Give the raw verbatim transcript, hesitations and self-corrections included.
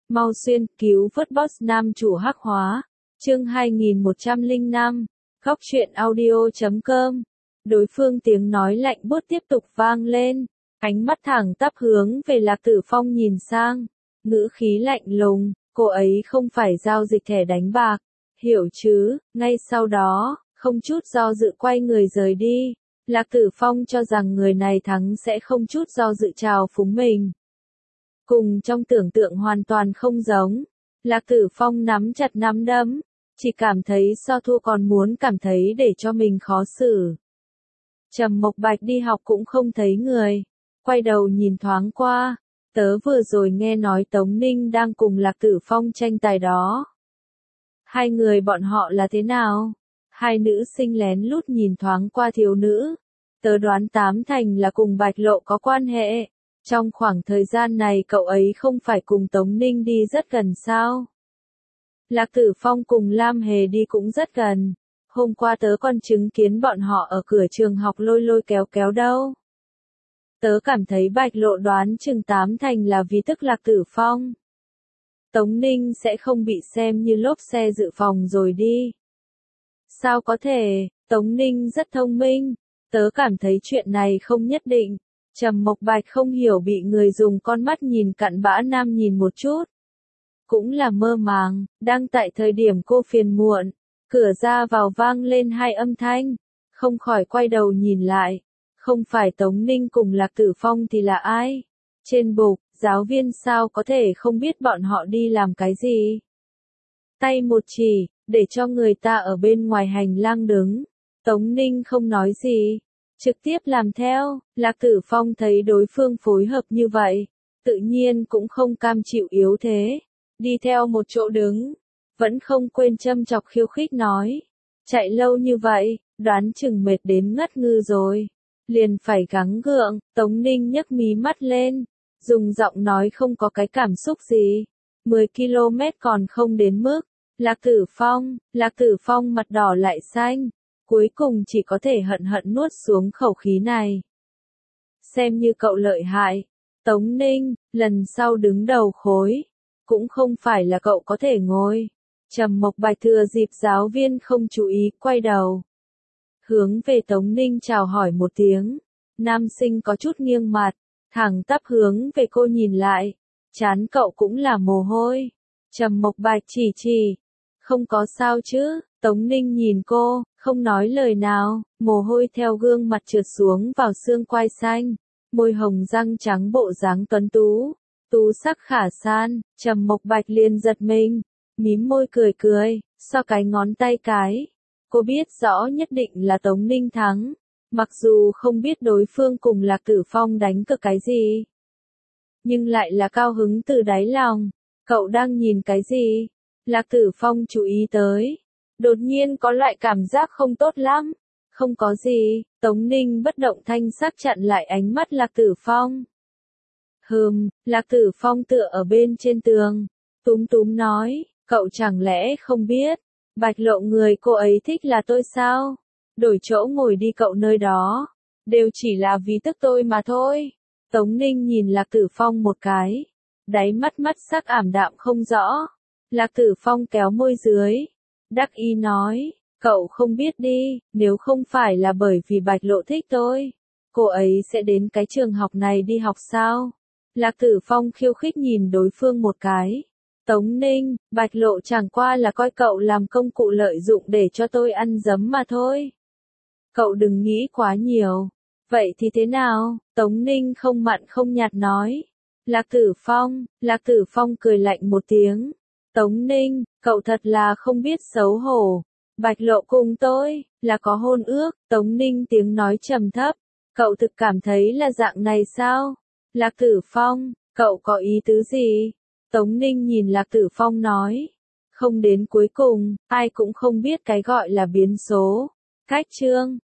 Mau xuyên, cứu vớt boss nam chủ hắc hóa. Chương hai nghìn một trăm lẻ năm, góc truyện audio chấm com. Đối phương tiếng nói lạnh buốt tiếp tục vang lên, ánh mắt thẳng tắp hướng về Lạc Tử Phong nhìn sang, ngữ khí lạnh lùng, cô ấy không phải giao dịch thẻ đánh bạc, hiểu chứ? Ngay sau đó, không chút do dự quay người rời đi. Lạc Tử Phong cho rằng người này thắng sẽ không chút do dự trào phúng mình. Cùng trong tưởng tượng hoàn toàn không giống. Lạc Tử Phong nắm chặt nắm đấm, chỉ cảm thấy so thua còn muốn cảm thấy để cho mình khó xử. Trầm Mộc Bạch đi học cũng không thấy người, quay đầu nhìn thoáng qua, tớ vừa rồi nghe nói Tống Ninh đang cùng Lạc Tử Phong tranh tài đó. Hai người bọn họ là thế nào? Hai nữ sinh lén lút nhìn thoáng qua thiếu nữ, tớ đoán tám thành là cùng Bạch Lộ có quan hệ. Trong khoảng thời gian này cậu ấy không phải cùng Tống Ninh đi rất gần sao? Lạc Tử Phong cùng Lam Hề đi cũng rất gần. Hôm qua tớ còn chứng kiến bọn họ ở cửa trường học lôi lôi kéo kéo đâu. Tớ cảm thấy Bạch Lộ đoán chừng tám thành là vì tức Lạc Tử Phong. Tống Ninh sẽ không bị xem như lốp xe dự phòng rồi đi. Sao có thể, Tống Ninh rất thông minh. Tớ cảm thấy chuyện này không nhất định. Trầm Mộc Bạch không hiểu bị người dùng con mắt nhìn cặn bã nam nhìn một chút. Cũng là mơ màng, đang tại thời điểm cô phiền muộn, cửa ra vào vang lên hai âm thanh, không khỏi quay đầu nhìn lại. Không phải Tống Ninh cùng Lạc Tử Phong thì là ai? Trên bục, giáo viên sao có thể không biết bọn họ đi làm cái gì? Tay một chỉ, để cho người ta ở bên ngoài hành lang đứng. Tống Ninh không nói gì, trực tiếp làm theo. Lạc Tử Phong thấy đối phương phối hợp như vậy, tự nhiên cũng không cam chịu yếu thế, đi theo một chỗ đứng, vẫn không quên châm chọc khiêu khích nói. Chạy lâu như vậy, đoán chừng mệt đến ngất ngư rồi. Liền phải gắng gượng. Tống Ninh nhấc mí mắt lên, dùng giọng nói không có cái cảm xúc gì. mười ki lô mét còn không đến mức. Lạc Tử Phong, Lạc Tử Phong mặt đỏ lại xanh, cuối cùng chỉ có thể hận hận nuốt xuống khẩu khí này. Xem như cậu lợi hại. Tống Ninh, lần sau đứng đầu khối, cũng không phải là cậu có thể ngồi. Trầm Mộc Bạch thừa dịp giáo viên không chú ý quay đầu, hướng về Tống Ninh chào hỏi một tiếng. Nam sinh có chút nghiêng mặt, thẳng tắp hướng về cô nhìn lại. Trán cậu cũng là mồ hôi. Trầm Mộc Bạch chỉ chỉ. Không có sao chứ? Tống Ninh nhìn cô, không nói lời nào, mồ hôi theo gương mặt trượt xuống vào xương quai xanh. Môi hồng răng trắng bộ dáng tuấn tú, tú sắc khả san. Trầm Mộc Bạch liền giật mình, mím môi cười cười, so cái ngón tay cái. Cô biết rõ nhất định là Tống Ninh thắng, mặc dù không biết đối phương cùng Lạc Tử Phong đánh cược cái gì, nhưng lại là cao hứng từ đáy lòng. Cậu đang nhìn cái gì? Lạc Tử Phong chú ý tới, đột nhiên có loại cảm giác không tốt lắm. Không có gì. Tống Ninh bất động thanh sắc chặn lại ánh mắt Lạc Tử Phong. Hừm. Lạc Tử Phong tựa ở bên trên tường, túm túm nói, cậu chẳng lẽ không biết, Bạch Lộ người cô ấy thích là tôi sao? Đổi chỗ ngồi đi cậu nơi đó, đều chỉ là vì tức tôi mà thôi. Tống Ninh nhìn Lạc Tử Phong một cái, đáy mắt mắt sắc ảm đạm không rõ. Lạc Tử Phong kéo môi dưới, đắc ý nói, cậu không biết đi, nếu không phải là bởi vì Bạch Lộ thích tôi, cô ấy sẽ đến cái trường học này đi học sao? Lạc Tử Phong khiêu khích nhìn đối phương một cái. Tống Ninh, Bạch Lộ chẳng qua là coi cậu làm công cụ lợi dụng để cho tôi ăn dấm mà thôi. Cậu đừng nghĩ quá nhiều. Vậy thì thế nào? Tống Ninh không mặn không nhạt nói. Lạc Tử Phong, Lạc Tử Phong cười lạnh một tiếng. Tống Ninh, cậu thật là không biết xấu hổ. Bạch Lộ cùng tôi, là có hôn ước. Tống Ninh tiếng nói trầm thấp. Cậu thực cảm thấy là dạng này sao? Lạc Tử Phong, cậu có ý tứ gì? Tống Ninh nhìn Lạc Tử Phong nói. Không đến cuối cùng, ai cũng không biết cái gọi là biến số. Cách chương.